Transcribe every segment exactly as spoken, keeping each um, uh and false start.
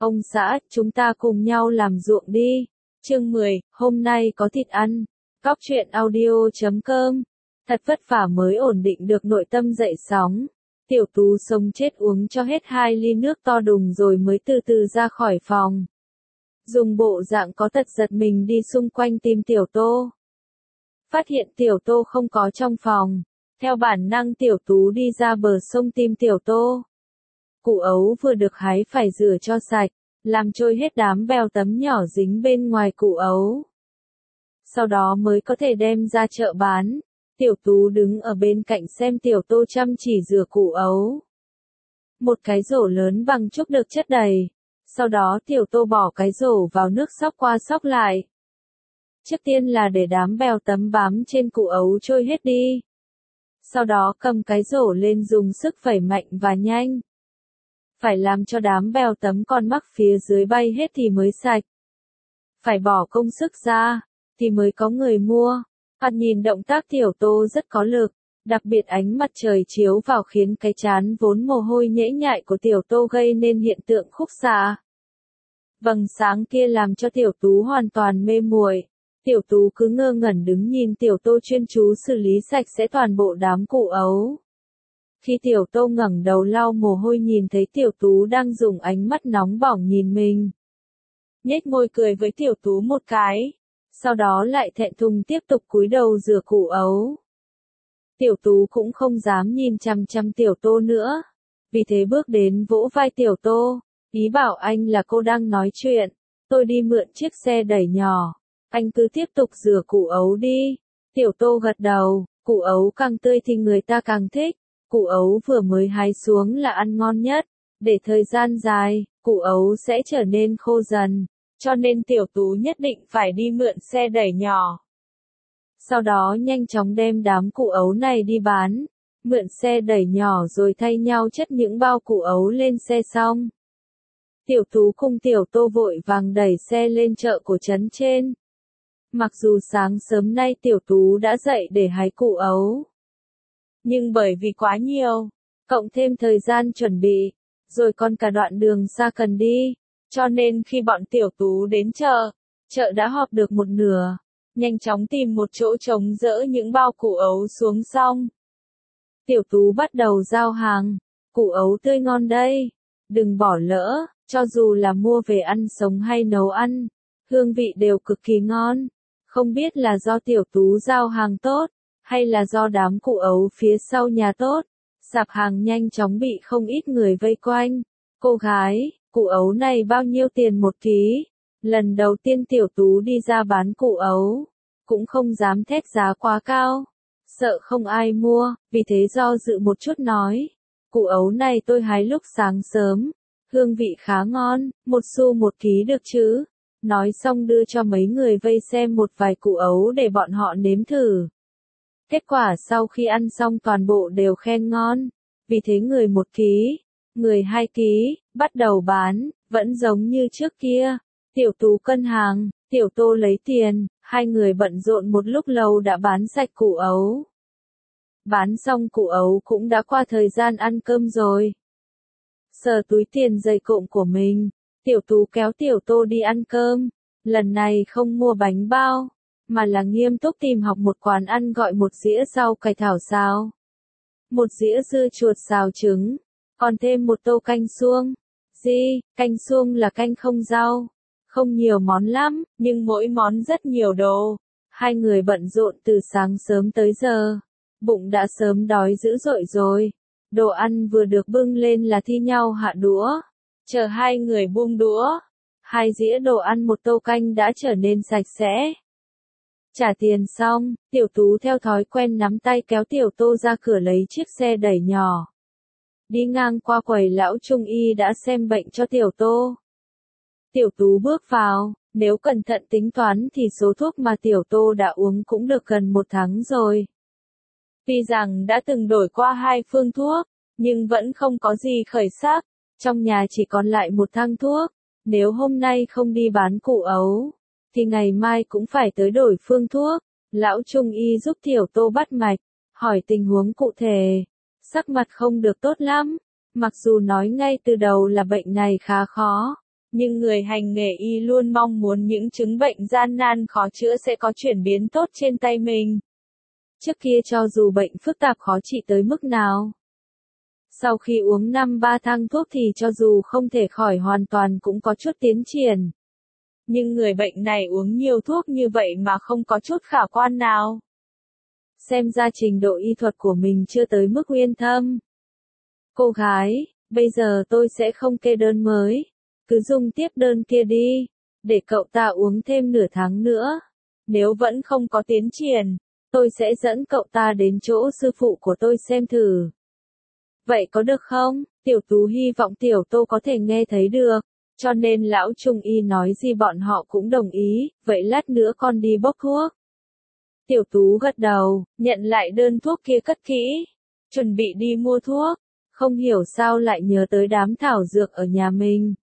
Ông xã, chúng ta cùng nhau làm ruộng đi. Chương mười, hôm nay có thịt ăn. Góc truyện audio chấm com. Thật vất vả mới ổn định được nội tâm dậy sóng. Tiểu Tú sống chết uống cho hết hai ly nước to đùng rồi mới từ từ ra khỏi phòng. Dùng bộ dạng có tật giật mình đi xung quanh tìm Tiểu Tô. Phát hiện Tiểu Tô không có trong phòng. Theo bản năng Tiểu Tú đi ra bờ sông tìm Tiểu Tô. Củ ấu vừa được hái phải rửa cho sạch, làm trôi hết đám beo tấm nhỏ dính bên ngoài củ ấu. Sau đó mới có thể đem ra chợ bán. Tiểu Tú đứng ở bên cạnh xem Tiểu Tô chăm chỉ rửa củ ấu. Một cái rổ lớn bằng trúc được chất đầy. Sau đó Tiểu Tô bỏ cái rổ vào nước xóc qua xóc lại. Trước tiên là để đám beo tấm bám trên củ ấu trôi hết đi. Sau đó cầm cái rổ lên dùng sức phẩy mạnh và nhanh. Phải làm cho đám beo tấm còn mắc phía dưới bay hết thì mới sạch. Phải bỏ công sức ra, thì mới có người mua. Thoạt nhìn động tác Tiểu Tô rất có lực, đặc biệt ánh mặt trời chiếu vào khiến cái trán vốn mồ hôi nhễ nhại của Tiểu Tô gây nên hiện tượng khúc xạ. Vầng sáng kia làm cho Tiểu Tú hoàn toàn mê muội. Tiểu Tú cứ ngơ ngẩn đứng nhìn Tiểu Tô chuyên chú xử lý sạch sẽ toàn bộ đám củ ấu. Khi Tiểu Tô ngẩng đầu lau mồ hôi nhìn thấy Tiểu Tú đang dùng ánh mắt nóng bỏng nhìn mình. Nhếch môi cười với Tiểu Tú một cái, sau đó lại thẹn thùng tiếp tục cúi đầu rửa củ ấu. Tiểu Tú cũng không dám nhìn chằm chằm Tiểu Tô nữa, vì thế bước đến vỗ vai Tiểu Tô, ý bảo anh là cô đang nói chuyện, tôi đi mượn chiếc xe đẩy nhỏ, anh cứ tiếp tục rửa củ ấu đi. Tiểu Tô gật đầu, củ ấu càng tươi thì người ta càng thích. Củ ấu vừa mới hái xuống là ăn ngon nhất, để thời gian dài, củ ấu sẽ trở nên khô dần, cho nên Tiểu Tú nhất định phải đi mượn xe đẩy nhỏ. Sau đó nhanh chóng đem đám củ ấu này đi bán, mượn xe đẩy nhỏ rồi thay nhau chất những bao củ ấu lên xe xong. Tiểu Tú cùng Tiểu Tô vội vàng đẩy xe lên chợ của trấn trên. Mặc dù sáng sớm nay Tiểu Tú đã dậy để hái củ ấu. Nhưng bởi vì quá nhiều, cộng thêm thời gian chuẩn bị, rồi còn cả đoạn đường xa cần đi, cho nên khi bọn Tiểu Tú đến chợ, chợ đã họp được một nửa, nhanh chóng tìm một chỗ trống dỡ những bao củ ấu xuống xong. Tiểu Tú bắt đầu giao hàng, củ ấu tươi ngon đây, đừng bỏ lỡ, cho dù là mua về ăn sống hay nấu ăn, hương vị đều cực kỳ ngon, không biết là do Tiểu Tú giao hàng tốt. Hay là do đám củ ấu phía sau nhà tốt, sạp hàng nhanh chóng bị không ít người vây quanh. Cô gái, củ ấu này bao nhiêu tiền một ký? Lần đầu tiên Tiểu Tú đi ra bán củ ấu, cũng không dám thét giá quá cao, sợ không ai mua, vì thế do dự một chút nói. Củ ấu này tôi hái lúc sáng sớm, hương vị khá ngon, một xu một ký được chứ? Nói xong đưa cho mấy người vây xem một vài củ ấu để bọn họ nếm thử. Kết quả sau khi ăn xong toàn bộ đều khen ngon, vì thế người một ký, người hai ký, bắt đầu bán, vẫn giống như trước kia. Tiểu Tú cân hàng, Tiểu Tô lấy tiền, hai người bận rộn một lúc lâu đã bán sạch củ ấu. Bán xong củ ấu cũng đã qua thời gian ăn cơm rồi. Sờ túi tiền dày cộm của mình, Tiểu Tú kéo Tiểu Tô đi ăn cơm, lần này không mua bánh bao, mà là nghiêm túc tìm học một quán ăn gọi một dĩa rau cải thảo xào, một dĩa dưa chuột xào trứng, còn thêm một tô canh suông. Gì, canh suông là canh không rau, không nhiều món lắm, nhưng mỗi món rất nhiều đồ. Hai người bận rộn từ sáng sớm tới giờ, bụng đã sớm đói dữ dội rồi. Đồ ăn vừa được bưng lên là thi nhau hạ đũa, chờ hai người buông đũa, hai dĩa đồ ăn một tô canh đã trở nên sạch sẽ. Trả tiền xong, Tiểu Tú theo thói quen nắm tay kéo Tiểu Tô ra cửa lấy chiếc xe đẩy nhỏ. Đi ngang qua quầy lão trung y đã xem bệnh cho Tiểu Tô. Tiểu Tú bước vào, nếu cẩn thận tính toán thì số thuốc mà Tiểu Tô đã uống cũng được gần một tháng rồi. Tuy rằng đã từng đổi qua hai phương thuốc, nhưng vẫn không có gì khởi sắc, trong nhà chỉ còn lại một thang thuốc, nếu hôm nay không đi bán củ ấu, thì ngày mai cũng phải tới đổi phương thuốc. Lão trung y giúp Tiểu Tô bắt mạch, hỏi tình huống cụ thể, sắc mặt không được tốt lắm, mặc dù nói ngay từ đầu là bệnh này khá khó, Nhưng người hành nghề y luôn mong muốn những chứng bệnh gian nan khó chữa sẽ có chuyển biến tốt trên tay mình. Trước kia cho dù bệnh phức tạp khó trị tới mức nào, sau khi uống năm ba thang thuốc thì cho dù không thể khỏi hoàn toàn cũng có chút tiến triển. Nhưng người bệnh này uống nhiều thuốc như vậy mà không có chút khả quan nào. Xem ra trình độ y thuật của mình chưa tới mức uyên thâm. Cô gái, bây giờ tôi sẽ không kê đơn mới. Cứ dùng tiếp đơn kia đi, để cậu ta uống thêm nửa tháng nữa. Nếu vẫn không có tiến triển, tôi sẽ dẫn cậu ta đến chỗ sư phụ của tôi xem thử. Vậy có được không? Tiểu Tú hy vọng Tiểu Tô có thể nghe thấy được, cho nên lão trung y nói gì bọn họ cũng đồng ý, vậy lát nữa con đi bốc thuốc. Tiểu Tú gật đầu, nhận lại đơn thuốc kia cất kỹ, chuẩn bị đi mua thuốc, không hiểu sao lại nhớ tới đám thảo dược ở nhà mình.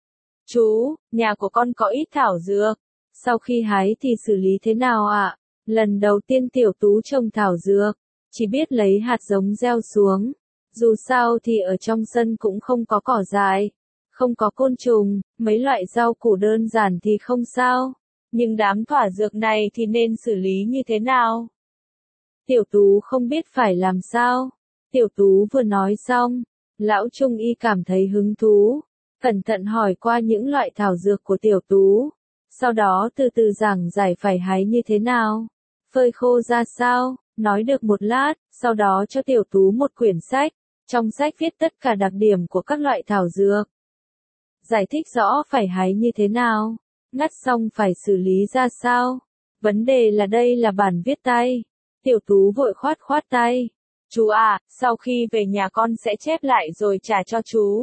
Chú, nhà của con có ít thảo dược, sau khi hái thì xử lý thế nào ạ? Lần đầu tiên Tiểu Tú trồng thảo dược, chỉ biết lấy hạt giống gieo xuống. Dù sao thì ở trong sân cũng không có cỏ dại, không có côn trùng, mấy loại rau củ đơn giản thì không sao. Nhưng đám thảo dược này thì nên xử lý như thế nào? Tiểu Tú không biết phải làm sao. Tiểu Tú vừa nói xong, lão trung y cảm thấy hứng thú, cẩn thận hỏi qua những loại thảo dược của Tiểu Tú, sau đó từ từ giảng giải phải hái như thế nào, phơi khô ra sao, nói được một lát, sau đó cho Tiểu Tú một quyển sách, trong sách viết tất cả đặc điểm của các loại thảo dược. Giải thích rõ phải hái như thế nào, ngắt xong phải xử lý ra sao. Vấn đề là đây là bản viết tay. Tiểu Tú vội khoát khoát tay. Chú à, sau khi về nhà con sẽ chép lại rồi trả cho chú.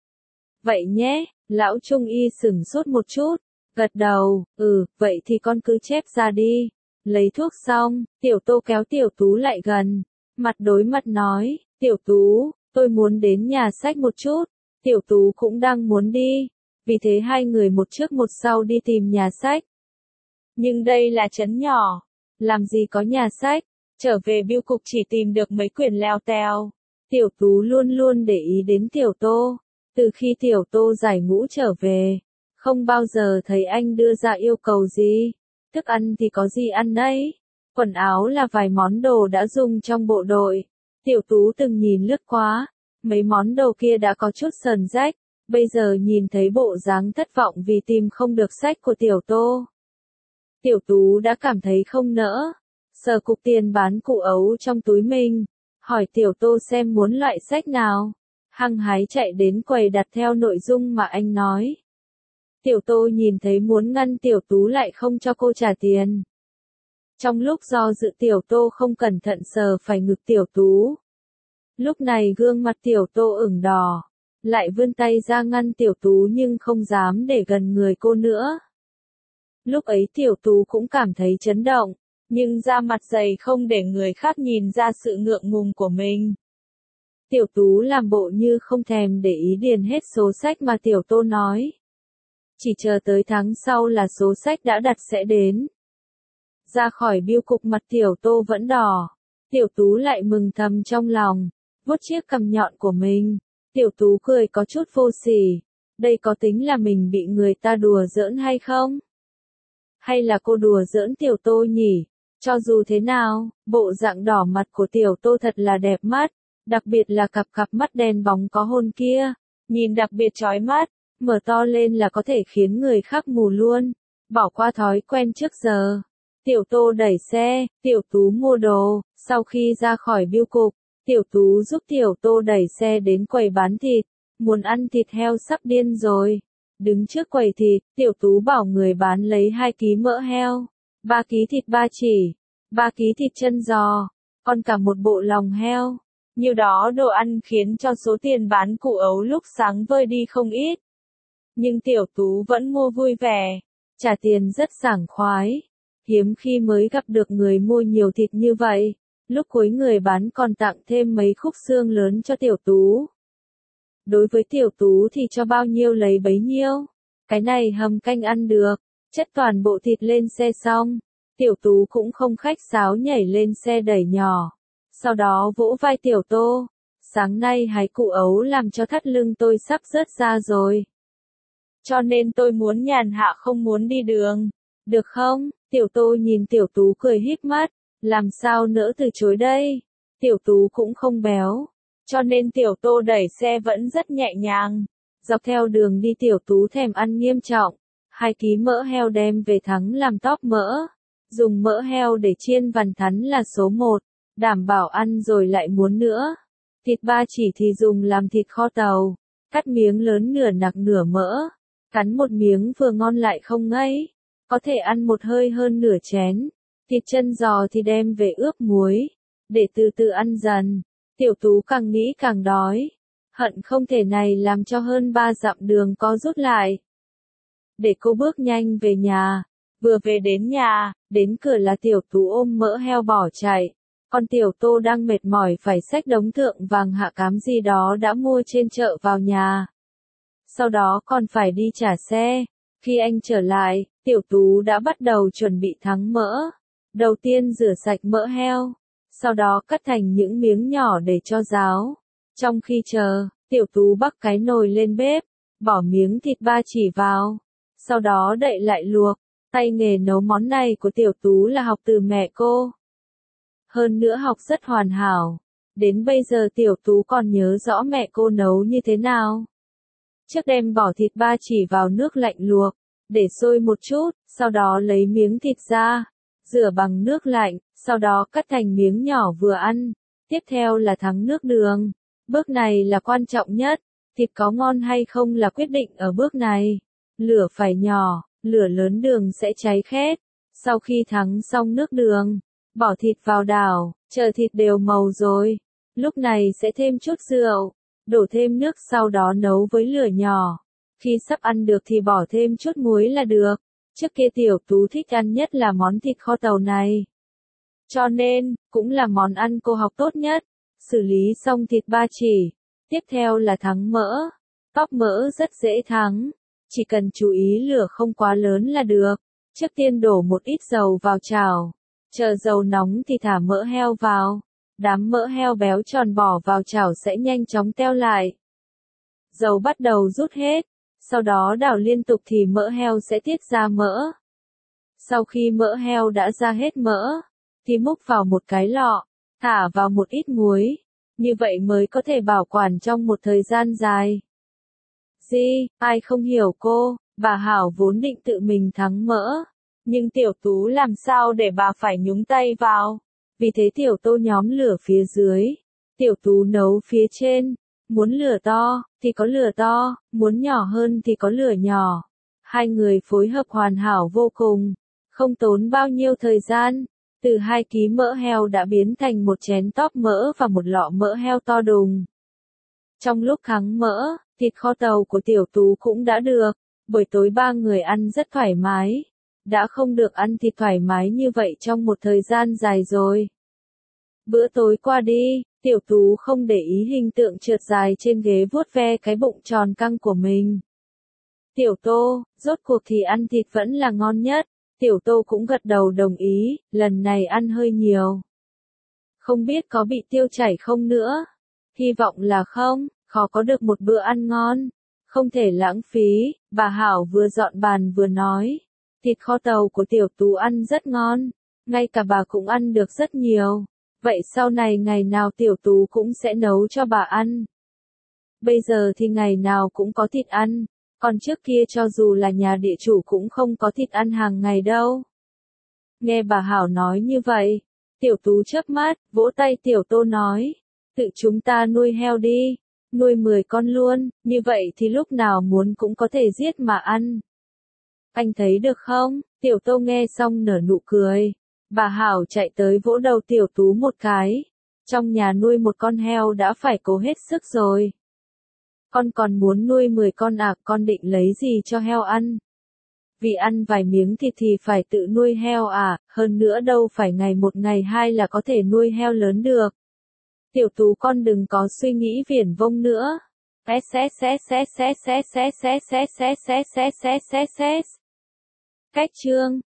Vậy nhé, lão trung y sửng sốt một chút, gật đầu, ừ, vậy thì con cứ chép ra đi. Lấy thuốc xong, Tiểu Tô kéo Tiểu Tú lại gần, mặt đối mặt nói, Tiểu Tú, tôi muốn đến nhà sách một chút. Tiểu Tú cũng đang muốn đi, vì thế hai người một trước một sau đi tìm nhà sách. Nhưng đây là trấn nhỏ, làm gì có nhà sách, trở về bưu cục chỉ tìm được mấy quyển lèo tèo. Tiểu Tú luôn luôn để ý đến Tiểu Tô, từ khi Tiểu Tô giải ngũ trở về, không bao giờ thấy anh đưa ra yêu cầu gì. Thức ăn thì có gì ăn đấy, quần áo là vài món đồ đã dùng trong bộ đội. Tiểu Tú từng nhìn lướt qua, mấy món đồ kia đã có chút sờn rách, bây giờ nhìn thấy bộ dáng thất vọng vì tìm không được sách của Tiểu Tô. Tiểu Tú đã cảm thấy không nỡ, sờ cục tiền bán cụ ấu trong túi mình, hỏi Tiểu Tô xem muốn loại sách nào, hăng hái chạy đến quầy đặt theo nội dung mà anh nói. Tiểu Tô nhìn thấy muốn ngăn Tiểu Tú lại không cho cô trả tiền. Trong lúc do dự Tiểu Tô không cẩn thận sờ phải ngực Tiểu Tú. Lúc này gương mặt Tiểu Tô ửng đỏ, lại vươn tay ra ngăn Tiểu Tú nhưng không dám để gần người cô nữa. Lúc ấy Tiểu Tú cũng cảm thấy chấn động, nhưng da mặt dày không để người khác nhìn ra sự ngượng ngùng của mình. Tiểu Tú làm bộ như không thèm để ý điền hết số sách mà Tiểu Tô nói. Chỉ chờ tới tháng sau là số sách đã đặt sẽ đến. Ra khỏi bưu cục mặt Tiểu Tô vẫn đỏ. Tiểu Tú lại mừng thầm trong lòng, vuốt chiếc cằm nhọn của mình. Tiểu Tú cười có chút vô sỉ. Đây có tính là mình bị người ta đùa giỡn hay không? Hay là cô đùa giỡn Tiểu Tô nhỉ? Cho dù thế nào, bộ dạng đỏ mặt của Tiểu Tô thật là đẹp mắt. Đặc biệt là cặp cặp mắt đen bóng có hôn kia. Nhìn đặc biệt chói mắt, mở to lên là có thể khiến người khác mù luôn. Bỏ qua thói quen trước giờ. Tiểu Tô đẩy xe, Tiểu Tú mua đồ. Sau khi ra khỏi bưu cục, Tiểu Tú giúp Tiểu Tô đẩy xe đến quầy bán thịt. Muốn ăn thịt heo sắp điên rồi. Đứng trước quầy thịt, Tiểu Tú bảo người bán lấy hai ký mỡ heo, ba ký thịt ba chỉ, ba ký thịt chân giò, còn cả một bộ lòng heo. Nhiều đó đồ ăn khiến cho số tiền bán cụ ấu lúc sáng vơi đi không ít. Nhưng Tiểu Tú vẫn mua vui vẻ, trả tiền rất sảng khoái. Hiếm khi mới gặp được người mua nhiều thịt như vậy. Lúc cuối người bán còn tặng thêm mấy khúc xương lớn cho Tiểu Tú. Đối với Tiểu Tú thì cho bao nhiêu lấy bấy nhiêu. Cái này hầm canh ăn được, chất toàn bộ thịt lên xe xong. Tiểu Tú cũng không khách sáo nhảy lên xe đẩy nhỏ. Sau đó vỗ vai Tiểu Tô. Sáng nay hái cụ ấu làm cho thắt lưng tôi sắp rớt ra rồi. cho nên tôi muốn nhàn hạ không muốn đi đường. Được không? Tiểu Tô nhìn Tiểu Tú cười híp mắt, làm sao nỡ từ chối đây? Tiểu Tú cũng không béo, cho nên Tiểu Tô đẩy xe vẫn rất nhẹ nhàng. Dọc theo đường đi Tiểu Tú thèm ăn nghiêm trọng, hai ký mỡ heo đem về Thắng làm tóp mỡ. Dùng mỡ heo để chiên vằn thắn là số một, đảm bảo ăn rồi lại muốn nữa. Thịt ba chỉ thì dùng làm thịt kho tàu, cắt miếng lớn nửa nạc nửa mỡ, cắn một miếng vừa ngon lại không ngấy, có thể ăn một hơi hơn nửa chén. Thịt chân giò thì đem về ướp muối, để từ từ ăn dần. Tiểu Tú càng nghĩ càng đói, hận không thể này làm cho hơn ba dặm đường có rút lại. Để cô bước nhanh về nhà, vừa về đến nhà, đến cửa là Tiểu Tú ôm mỡ heo bỏ chạy. Còn Tiểu Tô đang mệt mỏi phải xách đống thượng vàng hạ cám gì đó đã mua trên chợ vào nhà. Sau đó còn phải đi trả xe. Khi anh trở lại, Tiểu Tú đã bắt đầu chuẩn bị thắng mỡ. Đầu tiên rửa sạch mỡ heo, sau đó cắt thành những miếng nhỏ để cho ráo. Trong khi chờ, Tiểu Tú bắc cái nồi lên bếp, bỏ miếng thịt ba chỉ vào, sau đó đậy lại luộc. Tay nghề nấu món này của Tiểu Tú là học từ mẹ cô. Hơn nữa học rất hoàn hảo. Đến bây giờ Tiểu Tú còn nhớ rõ mẹ cô nấu như thế nào. Trước đem bỏ thịt ba chỉ vào nước lạnh luộc, để sôi một chút, sau đó lấy miếng thịt ra, rửa bằng nước lạnh, sau đó cắt thành miếng nhỏ vừa ăn. Tiếp theo là thắng nước đường. Bước này là quan trọng nhất. Thịt có ngon hay không là quyết định ở bước này. Lửa phải nhỏ, lửa lớn đường sẽ cháy khét. Sau khi thắng xong nước đường, bỏ thịt vào đảo, chờ thịt đều màu rồi. Lúc này sẽ thêm chút rượu, đổ thêm nước sau đó nấu với lửa nhỏ. Khi sắp ăn được thì bỏ thêm chút muối là được. Trước kia Tiểu Tú thích ăn nhất là món thịt kho tàu này. Cho nên, cũng là món ăn cô học tốt nhất. Xử lý xong thịt ba chỉ. Tiếp theo là thắng mỡ. Tóp mỡ rất dễ thắng. Chỉ cần chú ý lửa không quá lớn là được. Trước tiên đổ một ít dầu vào chảo. Chờ dầu nóng thì thả mỡ heo vào. Đám mỡ heo béo tròn bỏ vào chảo sẽ nhanh chóng teo lại. Dầu bắt đầu rút hết. Sau đó đảo liên tục thì mỡ heo sẽ tiết ra mỡ. Sau khi mỡ heo đã ra hết mỡ, thì múc vào một cái lọ, thả vào một ít muối. Như vậy mới có thể bảo quản trong một thời gian dài. Gì, ai không hiểu cô, bà Hảo vốn định tự mình thắng mỡ. Nhưng Tiểu Tú làm sao để bà phải nhúng tay vào. Vì thế Tiểu Tô nhóm lửa phía dưới. Tiểu Tú nấu phía trên. Muốn lửa to, thì có lửa to, muốn nhỏ hơn thì có lửa nhỏ. Hai người phối hợp hoàn hảo vô cùng, không tốn bao nhiêu thời gian. Từ hai ký mỡ heo đã biến thành một chén tóp mỡ và một lọ mỡ heo to đùng. Trong lúc thắng mỡ, thịt kho tàu của Tiểu Tú cũng đã được. Buổi tối ba người ăn rất thoải mái. Đã không được ăn thịt thoải mái như vậy trong một thời gian dài rồi. Bữa tối qua đi, Tiểu Tú không để ý hình tượng trượt dài trên ghế vuốt ve cái bụng tròn căng của mình. Tiểu Tô, rốt cuộc thì ăn thịt vẫn là ngon nhất. Tiểu Tô cũng gật đầu đồng ý, lần này ăn hơi nhiều. Không biết có bị tiêu chảy không nữa. Hy vọng là không, khó có được một bữa ăn ngon. Không thể lãng phí, bà Hảo vừa dọn bàn vừa nói. Thịt kho tàu của Tiểu Tú ăn rất ngon, ngay cả bà cũng ăn được rất nhiều. Vậy sau này ngày nào Tiểu Tú cũng sẽ nấu cho bà ăn. Bây giờ thì ngày nào cũng có thịt ăn, còn trước kia cho dù là nhà địa chủ cũng không có thịt ăn hàng ngày đâu. Nghe bà Hảo nói như vậy, Tiểu Tú chớp mắt, vỗ tay Tiểu Tô nói, tự chúng ta nuôi heo đi, nuôi mười con luôn, như vậy thì lúc nào muốn cũng có thể giết mà ăn. Anh thấy được không? Tiểu Tô nghe xong nở nụ cười. Bà Hảo chạy tới vỗ đầu Tiểu Tú một cái. Trong nhà nuôi một con heo đã phải cố hết sức rồi. Con còn muốn nuôi mười con à, con định lấy gì cho heo ăn? Vì ăn vài miếng thịt thì phải tự nuôi heo à, hơn nữa đâu phải ngày một ngày hai là có thể nuôi heo lớn được. Tiểu Tú con đừng có suy nghĩ viển vông nữa. Cách chương